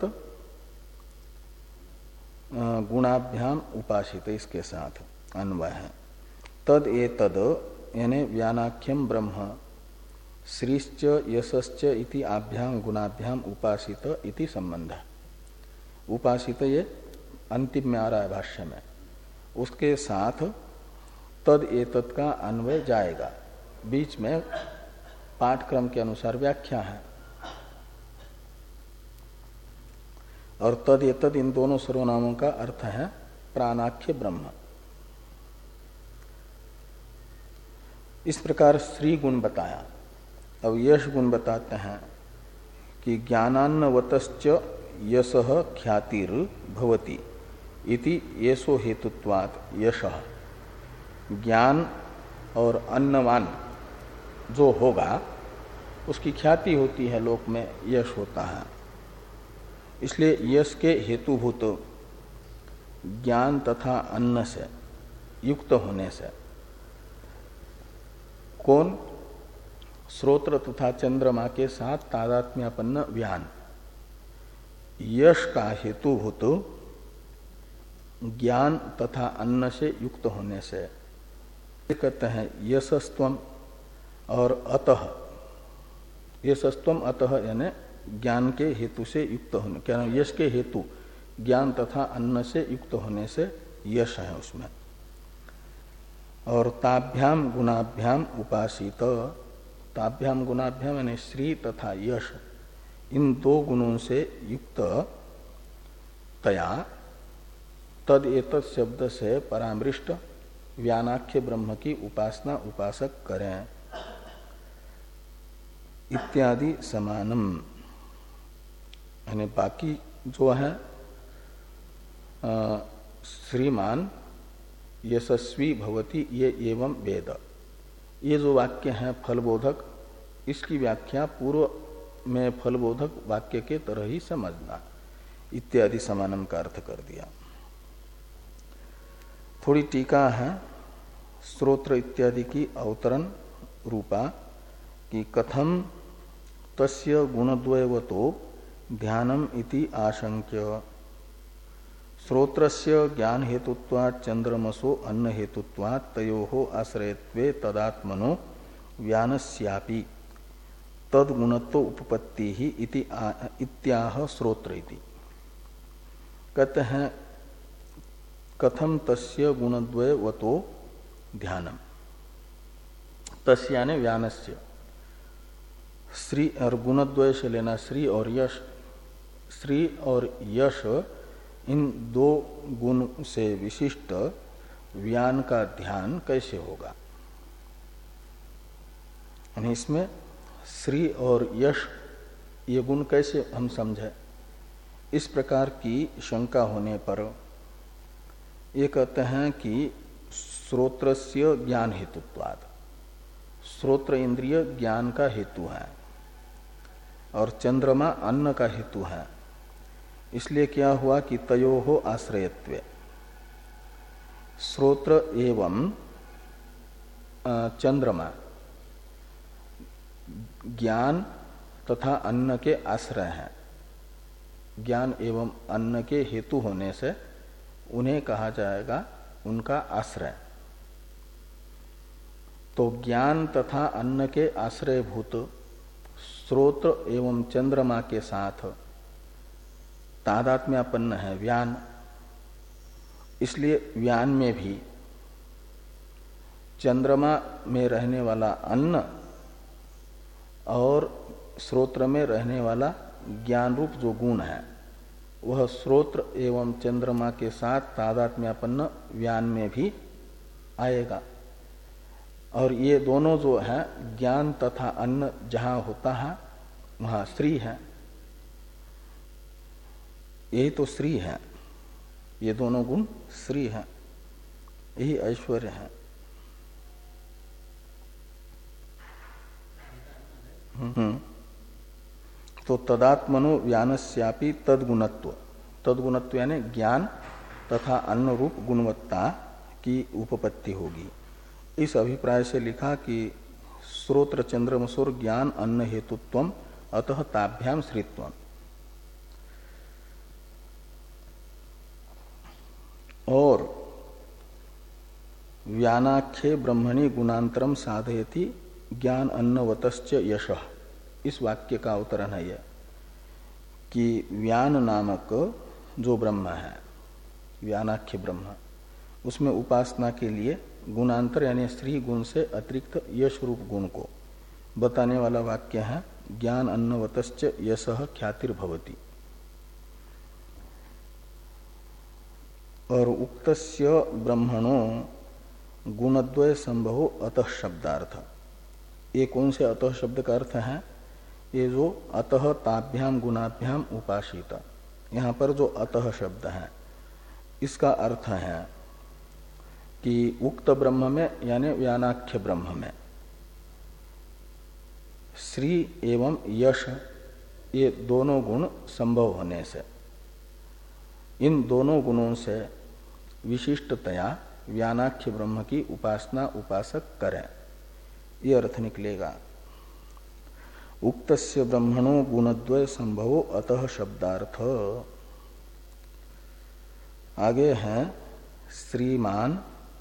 गुणाभ्याम उपासित, इसके साथ अन्वय है। तद एतद यानी व्यानाख्यम ब्रह्म श्रीश्च यशश्च इति आभ्याम गुणाभ्याम उपासित इति संबंध। उपासित ये अंतिम में आ रहा है भाष्य में, उसके साथ तद एतत् का अन्वय जाएगा। बीच में पाठक्रम के अनुसार व्याख्या है। और तद एतद इन दोनों सर्वनामों का अर्थ है प्राणाख्य ब्रह्म। इस प्रकार श्री गुण बताया। अब यश गुण बताते हैं कि ज्ञानान्नवतश्च यशः ख्यातिर भवति इति येषो हेतुत्वात् यशः। ज्ञान और अन्नवान जो होगा उसकी ख्याति होती है, लोक में यश होता है। इसलिए यश के हेतुभूत ज्ञान तथा अन्न से युक्त होने से कौन? श्रोत्र तथा चंद्रमा के साथ तादात्म्यपन्न व्यान, यश का हेतुभूत ज्ञान तथा अन्न से युक्त होने से कहते हैं यशस्त्वम और अतः। यशस्त्वम अतः यानी ज्ञान के हेतु से युक्त होने, क्या यश के हेतु ज्ञान तथा अन्न से युक्त होने से यश है उसमें। और ताभ्याम गुणाभ्याम उपासित, ताभ्याम गुणाभ्याम यानी श्री तथा यश, इन दो गुणों से युक्त तया तद एतत् शब्द से परामृष्ट व्यानाख्य ब्रह्म की उपासना उपासक करें इत्यादि समानम। यानी बाकी जो है आ, श्रीमान यशस्वी भवति ये एवं वेद, ये जो वाक्य हैं फलबोधक, इसकी व्याख्या पूर्व में फलबोधक वाक्य के तरह ही समझना, इत्यादि समानम का अर्थ कर दिया। थोड़ी टीका है स्त्रोत्र इत्यादि की अवतरण रूपा कि कथम तस्य गुणद्वयवतो ध्यानम इति आशंक्य श्रोत्रस्य ज्ञान हेतुत्वात् चंद्रमसो अन्न हेतुत्वात् तयोः आश्रयत्वे तदात्मनो व्यानस्यापि तद्गुणत्व उपपत्ति ही इति इत्याह श्रोत्र इति। कहते हैं कथम तस्य गुणद्वयवतो ध्यानम, तस्य यानी व्यानस्य, श्री और गुणद्वय से लेना श्री और यश। श्री और यश इन दो गुण से विशिष्ट व्यान का ध्यान कैसे होगा? यानी इसमें श्री और यश ये गुण कैसे हम समझे? इस प्रकार की शंका होने पर ये कहते हैं कि श्रोत्रस्य ज्ञान हेतुत्वाद, श्रोत्र इंद्रिय ज्ञान का हेतु है और चंद्रमा अन्न का हेतु है। इसलिए क्या हुआ कि तयोहो आश्रयत्वे, श्रोत्र एवं चंद्रमा ज्ञान तथा अन्न के आश्रय हैं। ज्ञान एवं अन्न के हेतु होने से उन्हें कहा जाएगा उनका आश्रय। तो ज्ञान तथा अन्न के आश्रयभूत श्रोत्र एवं चंद्रमा के साथ तादात्म्यापन्न है व्यान। इसलिए व्यान में भी चंद्रमा में रहने वाला अन्न और श्रोत्र में रहने वाला ज्ञान रूप जो गुण है वह श्रोत्र एवं चंद्रमा के साथ तादात्म्यापन्न व्यान में भी आएगा। और ये दोनों जो है ज्ञान तथा अन्न जहां होता है वहां श्री है, यही तो श्री है, ये दोनों गुण श्री है, यही ऐश्वर्य है। हम्म तो तदात्मनो व्यानस्यापि तद्गुणत्व, तद्गुणत्व यानी ज्ञान तथा अन्न रूप गुणवत्ता की उपपत्ति होगी। इस अभिप्राय से लिखा कि श्रोत्र चंद्रमसुर ज्ञान अन्न हेतुत्वम अतः ताभ्याम श्रीत्वम। और व्यानाख्ये ब्रह्मणि गुणांतरम साधयति ज्ञान अन्नवतश्च यशः, इस वाक्य का अवतरण है यह कि व्यान नामक जो ब्रह्म है, व्यानाख्य ब्रह्म, उसमें उपासना के लिए गुणांतर यानी श्री गुण से अतिरिक्त यश रूप गुण को बताने वाला वाक्य है ज्ञान अन्नवतश्च यशः ख्यातिर्भवति। और उक्तस्य ब्रह्मणो गुणद्वय संभवो अतः शब्दार्थ, ये कौन से अतः शब्द का अर्थ है? ये जो अतः ताभ्याम गुणाभ्याम उपासित, यहाँ पर जो अतः शब्द है इसका अर्थ है कि उक्त ब्रह्म में यानी व्यानाख्य ब्रह्म में श्री एवं यश ये दोनों गुण संभव होने से इन दोनों गुणों से विशिष्टतया व्यानाख्य ब्रह्म की उपासना उपासक करें, ये अर्थ निकलेगा। उक्तस्य ब्रह्मणो गुणद्वय संभवो अतः शब्दार्थ। आगे हैं श्रीमान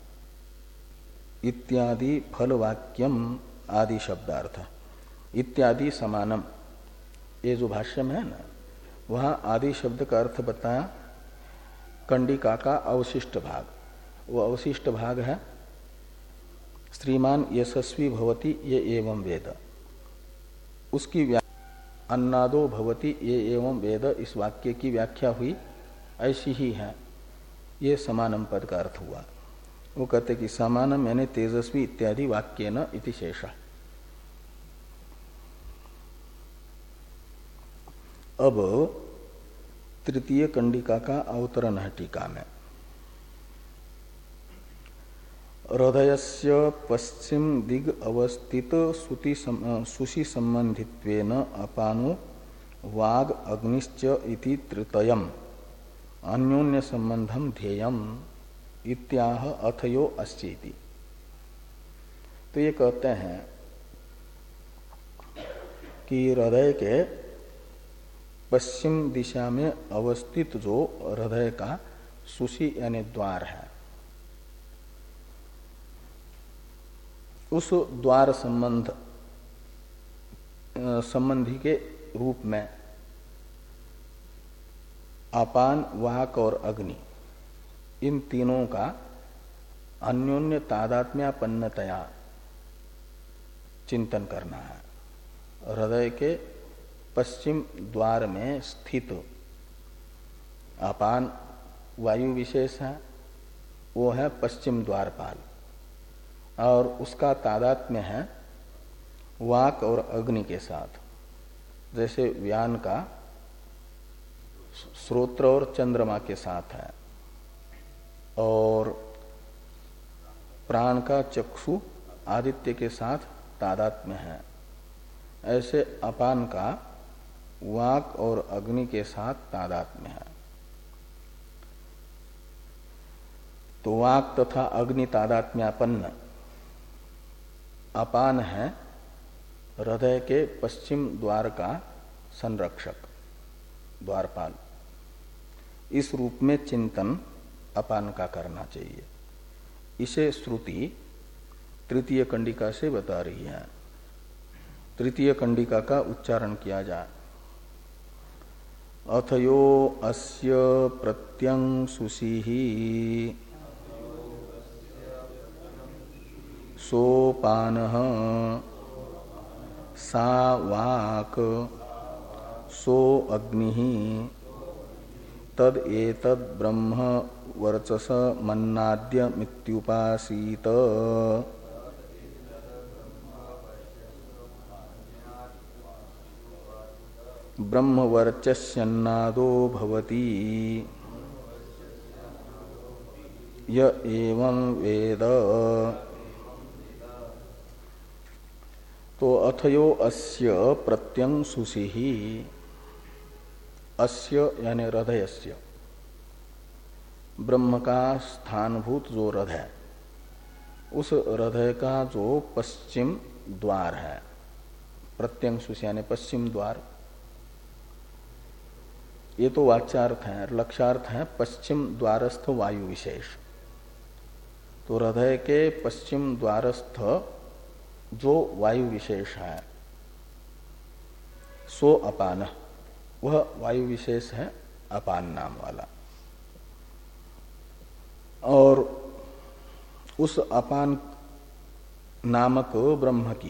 इत्यादि फलवाक्यम आदि शब्दार्थ। इत्यादि समानम, ये जो भाष्य में है ना, वहां आदि शब्द का अर्थ बताया कंडिका का अवशिष्ट भाग। वो अवशिष्ट भाग है श्रीमान यशस्वी भवति ये एवं वेद, उसकी व्याख्या अन्नादो भवति ये एवं वेद, इस वाक्य की व्याख्या हुई ऐसी ही है। ये समानम पद का अर्थ हुआ। वो कहते कि समानम यानी तेजस्वी इत्यादि वाक्य न इति शेषा। अब तृतीय कंडिका का अवतरण है टीका में। हृदयस्य पश्चिम दिग अवस्थित सुषि संबंधित्वेन अपानो वाग अग्निश्च इति तृतयम् अन्योन्य संबंधम ध्येयम इत्याह अथयो अस्चेति। तो ये कहते हैं कि हृदय के पश्चिम दिशा में अवस्थित जो हृदय का सुषि यानी द्वार है, उस द्वार संबंध संबंधी के रूप में अपान, वाक और अग्नि, इन तीनों का अन्योन्य तादात्म्यापन्नतया चिंतन करना है। हृदय के पश्चिम द्वार में स्थित अपान वायु विशेष है, वो है पश्चिम द्वारपाल, और उसका तादात्म्य है वाक और अग्नि के साथ। जैसे व्यान का श्रोत्र और चंद्रमा के साथ है, और प्राण का चक्षु आदित्य के साथ तादात्म्य है। ऐसे अपान का वाक और अग्नि के साथ तादात्म्य है। तो वाक तथा अग्नि तादात्म्यापन्न अपान है हृदय के पश्चिम द्वार का संरक्षक, द्वारपाल। इस रूप में चिंतन अपान का करना चाहिए। इसे श्रुति तृतीय कंडिका से बता रही है। तृतीय कंडिका का उच्चारण किया जाए। अथयो अस्य प्रत्यं सुषिहि सोपानः सा वाक सो अग्निः तद एतद ब्रह्म वर्चस मन्नाद्य मित्युपासीत ब्रह्म वर्चस्यन्नादो भवति य एवं वेद। तो अथयो अस्य प्रत्यं सुषिहि, अस्य यानी हृदयस्य, ब्रह्म का स्थानभूत जो हृदय, उस हृदय का जो पश्चिम द्वार है, प्रत्यं सुषि यानी पश्चिम द्वार, ये तो वाच्यार्थ है। लक्ष्यार्थ है पश्चिम द्वारस्थ वायु विशेष। तो हृदय के पश्चिम द्वारस्थ जो वायु विशेष है सो अपान, वह वायु विशेष है अपान नाम वाला। और उस अपान नामक ब्रह्म की,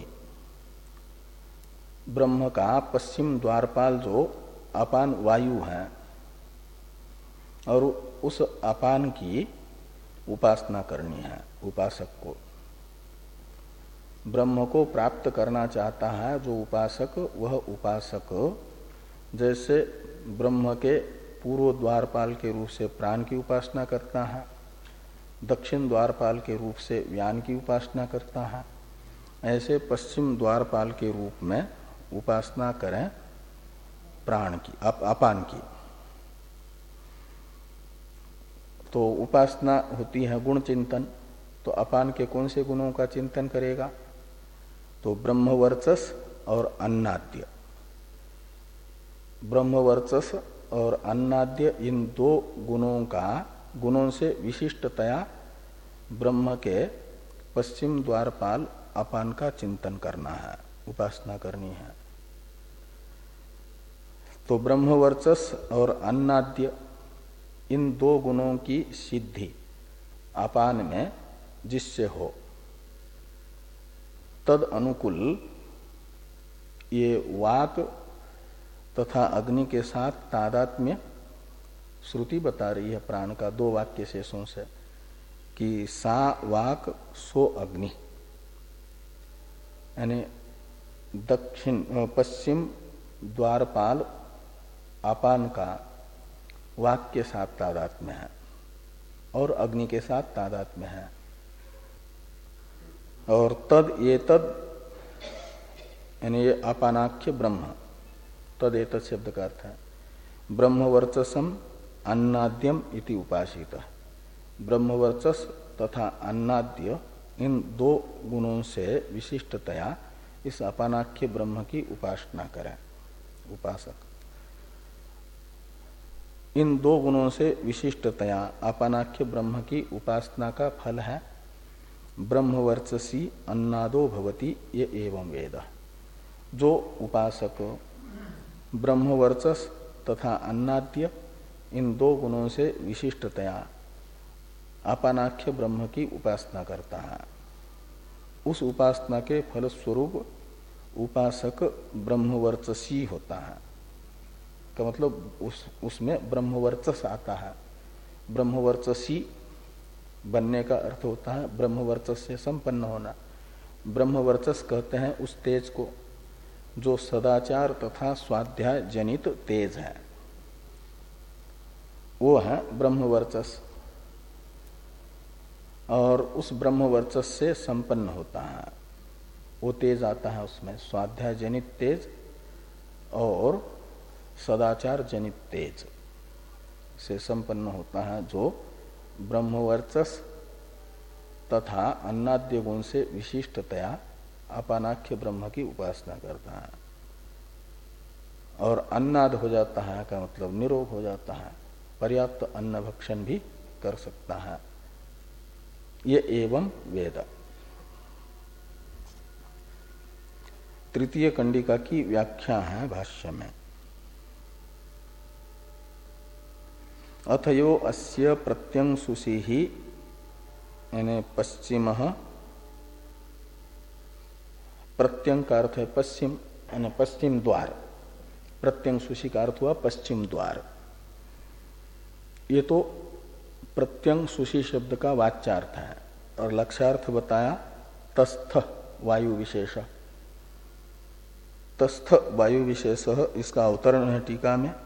ब्रह्म का पश्चिम द्वारपाल जो अपान वायु है, और उस अपान की उपासना करनी है उपासक को। ब्रह्म को प्राप्त करना चाहता है जो उपासक, वह उपासक जैसे ब्रह्म के पूर्व द्वारपाल के रूप से प्राण की उपासना करता है, दक्षिण द्वारपाल के रूप से व्यान की उपासना करता है, ऐसे पश्चिम द्वारपाल के रूप में उपासना करें प्राण की, अप, अपान की। तो उपासना होती है गुण चिंतन, तो अपान के कौन से गुणों का चिंतन करेगा? तो ब्रह्मवर्चस और अन्नाद्य। ब्रह्मवर्चस और अन्नाद्य इन दो गुणों का, गुणों से विशिष्टतया ब्रह्म के पश्चिम द्वारपाल अपान का चिंतन करना है, उपासना करनी है। तो ब्रह्मवर्चस और अन्नाद्य इन दो गुणों की सिद्धि अपान में जिससे हो, तद अनुकूल ये वाक तथा अग्नि के साथ तादात्म्य श्रुति बता रही है प्राण का दो वाक्य शेषों से कि सा वाक सो अग्नि, यानी दक्षिण पश्चिम द्वारपाल अपान का वाक के साथ तादात्म्य है और अग्नि के साथ तादात्म्य है। और तद ये तद यानी ये अपानाख्य ब्रह्म, तद एतत् शब्द का अर्थ है ब्रह्मवर्चसम अन्नाद्यम इति उपासित। ब्रह्मवर्चस तथा अन्नाद्य इन दो गुणों से विशिष्टतया इस अपानाख्य ब्रह्म की उपासना करें उपासक। इन दो गुणों से विशिष्टतया अपानाख्य ब्रह्म की उपासना का फल है ब्रह्मवर्चसी अन्नादो भवति ये एवं वेद। जो उपासक ब्रह्मवर्चस तथा अन्नाद्य इन दो गुणों से विशिष्टतया अपानाख्य ब्रह्म की उपासना करता है, उस उपासना के फलस्वरूप उपासक ब्रह्मवर्चसी होता है। का मतलब उस उसमें ब्रह्मवर्चस आता है। ब्रह्मवर्चसी बनने का अर्थ होता है ब्रह्मवर्चस से संपन्न होना। ब्रह्मवर्चस कहते हैं उस तेज को जो सदाचार तथा स्वाध्याय जनित तेज है, वो है ब्रह्मवर्चस। और उस ब्रह्मवर्चस से संपन्न होता है, वो तेज आता है उसमें स्वाध्याय जनित तेज और सदाचार जनित तेज से संपन्न होता है जो ब्रह्मवर्चस तथा अन्नाद्य गुण से विशिष्टतया अपानाख्य ब्रह्म की उपासना करता है। और अन्नाद हो जाता है का मतलब निरोग हो जाता है, पर्याप्त अन्न भक्षण भी कर सकता है। ये एवं वेद। तृतीय कंडिका की व्याख्या है भाष्य में। अथयो अस्य प्रत्यंशुषि ही यानी पश्चिम, प्रत्यंग का अर्थ है पश्चिम यानी पश्चिम द्वार, प्रत्यंशुषि का अर्थ हुआ पश्चिम द्वार। ये तो प्रत्यंशुषि शब्द का वाच्यार्थ है और लक्ष्यार्थ बताया तस्थ वायु विशेष। तस्थ वायु विशेष इसका अवतरण है टीका में,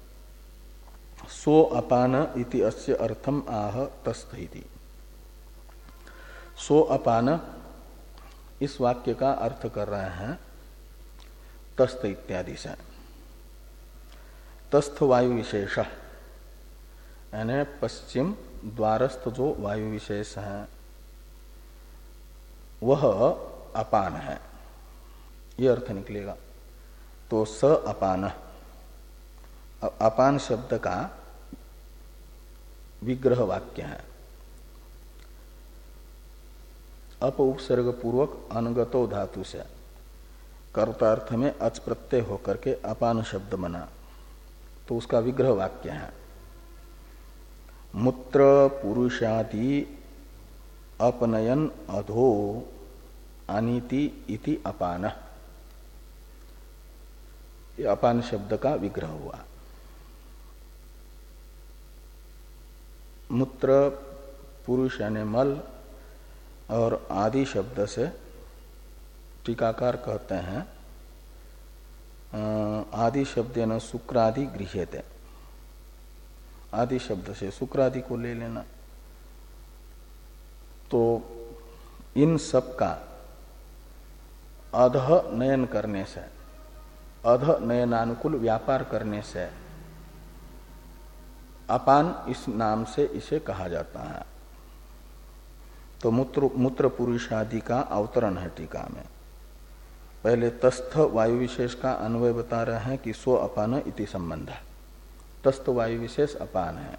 सो अपान इति अस्य अर्थम आह तस्थ इति। सो अपान इस वाक्य का अर्थ कर रहे हैं तस्थ इत्यादि से। तस्थ वायु विशेष यानी पश्चिम द्वारस्थ जो वायु विशेष है वह अपान है, यह अर्थ निकलेगा। तो स अपान, अपान शब्द का विग्रह वाक्य है। अप उपसर्ग पूर्वक अनगतो धातु से कर्तार्थ में अच प्रत्यय होकर के अपान शब्द बना, तो उसका विग्रह वाक्य है मूत्र पुरुषादि अपनयन अधो अनीति इति अपान। ये अपान शब्द का विग्रह हुआ। मूत्र पुरुष यानी मल और आदि शब्द से टीकाकार कहते हैं आदि शब्द न शुक्रादि गृह्यते। आदि शब्द से शुक्रादि को ले लेना। तो इन सब का अधः नयन करने से अध नयनानुकूल व्यापार करने से अपान इस नाम से इसे कहा जाता है। तो मूत्र मूत्र पुरुषादि का अवतरण है टीका में। पहले तस्थ वायु विशेष का अन्वय बता रहे हैं कि सो अपान इति संबंध। तस्थ वायु विशेष अपान है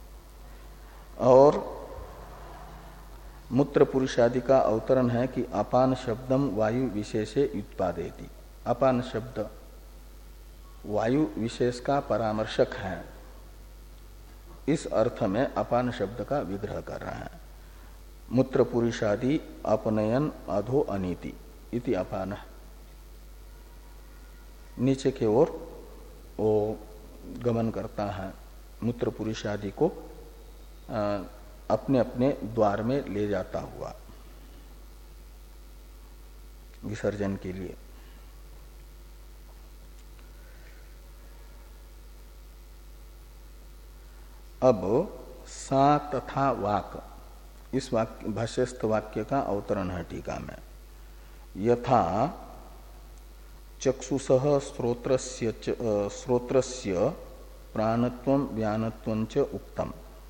और मूत्र पुरुषादि का अवतरण है कि अपान शब्दम वायु विशेषे उत्पादेति। अपान शब्द वायु विशेष का परामर्शक है, इस अर्थ में अपान शब्द का विग्रह कर रहा है। मूत्र पुरुषादि अपनयन अधो अनीति इति अपान। नीचे की ओर वो गमन करता है, मूत्र पुरुषादि को आ, अपने अपने द्वार में ले जाता हुआ विसर्जन के लिए। अब सा तथा वाक, इस वाक्य भाष्यस्थ वाक्य का अवतरण है टीका में। यथा चक्षुषः श्रोत्रस्य श्रोत्रस्य प्राणत्वं व्यानत्वं च उक्तम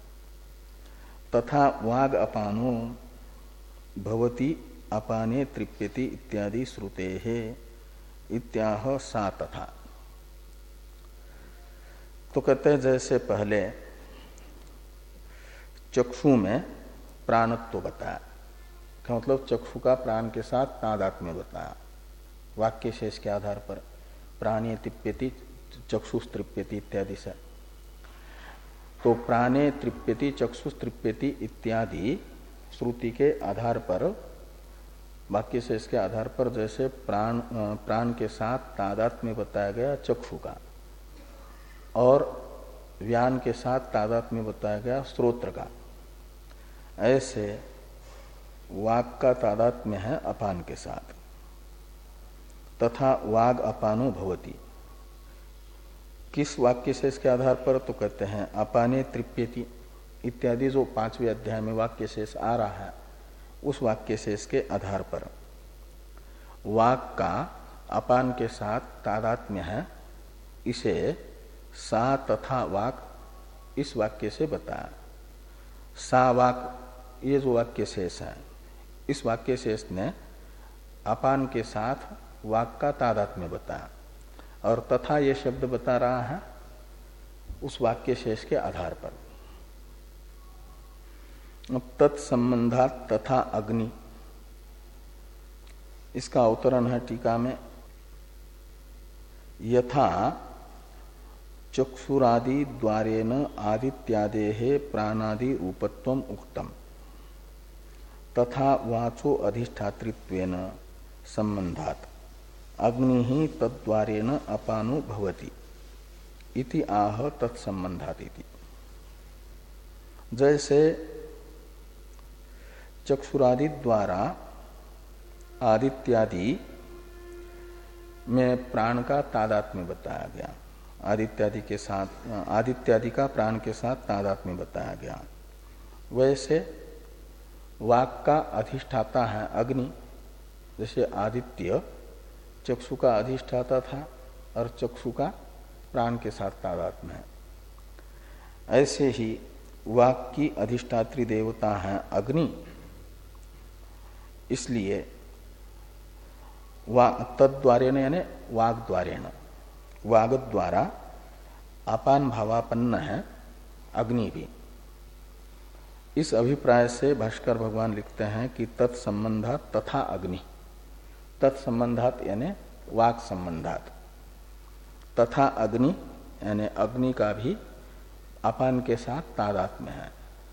तथा वाग अपानो भवति अपाने तृप्यति इत्यादि श्रुतेः इत्याह सा तथा। तो कहते हैं जैसे पहले चक्षु में प्राणत्व बताया, क्या मतलब चक्षु का प्राण के साथ तादात्म्य बताया वाक्य शेष के आधार पर, प्राणे तृप्यति चक्षुष तृप्यति इत्यादि से। तो प्राणे तृप्यति चक्षुष तृप्यति इत्यादि श्रुति के आधार पर, वाक्य शेष के आधार पर जैसे प्राण प्राण के साथ तादात्म्य बताया गया चक्षु का और व्यान के साथ तादात्म्य बताया गया श्रोत्र का, ऐसे वाग का तादात्म्य है अपान के साथ। तथा वाग अपानो भवति, किस वाक्य से इसके आधार पर? तो कहते हैं अपाने तृप्यति इत्यादि जो पांचवें अध्याय में वाक्य शेष आ रहा है, उस वाक्य शेष के आधार पर वाग का अपान के साथ तादात्म्य है, इसे सा तथा वाक इस वाक्य से बताया। सा वाक ये जो वाक्य शेष है, इस वाक्य शेष ने अपान के साथ वाक का तादात्म्य बताया और तथा ये शब्द बता रहा है उस वाक्य शेष के आधार पर। अब तत्संबंधात तथा अग्नि, इसका अवतरण है टीका में। यथा चक्षुरादि द्वारेण आदित्यादेः प्राणादि रूपत्वम उक्तम तथा वाचो अधिष्ठातृत्वेन संबंधात अग्नि ही तद्वारेण अपानो भवति इति आह तत्संबंधात इति। जैसे चक्षुरादि द्वारा आदित्यादि में प्राण का तादात्म्य बताया गया, आदित्यादि के साथ आदित्यादि का प्राण के साथ तादात्म्य बताया गया, वैसे वाक का अधिष्ठाता है अग्नि। जैसे आदित्य चक्षु का अधिष्ठाता था और चक्षु का प्राण के साथ तादात्म्य है, ऐसे ही वाक की अधिष्ठात्री देवता है अग्नि। इसलिए तद्वारेण यानी वाग द्वारेण, वाग द्वारा अपान भावापन्न है अग्नि भी। इस अभिप्राय से भाष्कर भगवान लिखते हैं कि तत्संबंधात तथा अग्नि, तत्संबंधात यानी वाक संबंधात, तथा अग्नि यानी अग्नि का भी अपान के साथ तादात्म्य है,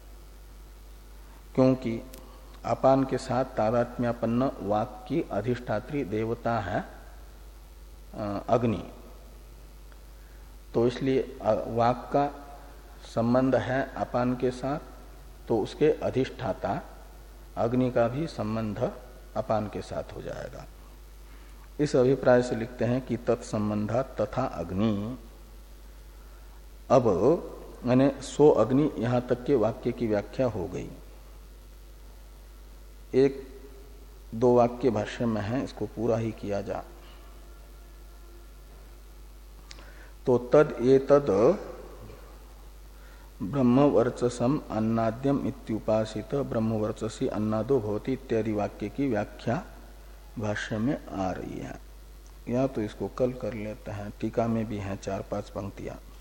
क्योंकि अपान के साथ तादात्म्यपन्न वाक की अधिष्ठात्री देवता है अग्नि। तो इसलिए वाक का संबंध है अपान के साथ, तो उसके अधिष्ठाता अग्नि का भी संबंध अपान के साथ हो जाएगा। इस अभिप्राय से लिखते हैं कि तत्संबंधात तथा अग्नि। अब मैंने सो अग्नि यहां तक के वाक्य की व्याख्या हो गई। एक दो वाक्य भाष्य में है, इसको पूरा ही किया जा। तो तद ये तद ब्रह्मवर्चसम अन्नाद्यम इत्युपासित ब्रह्मवर्चसी अन्नादो भवति इत्यादि वाक्य की व्याख्या भाष्य में आ रही है। या तो इसको कल कर लेते हैं, टीका में भी हैं चार पांच पंक्तियां।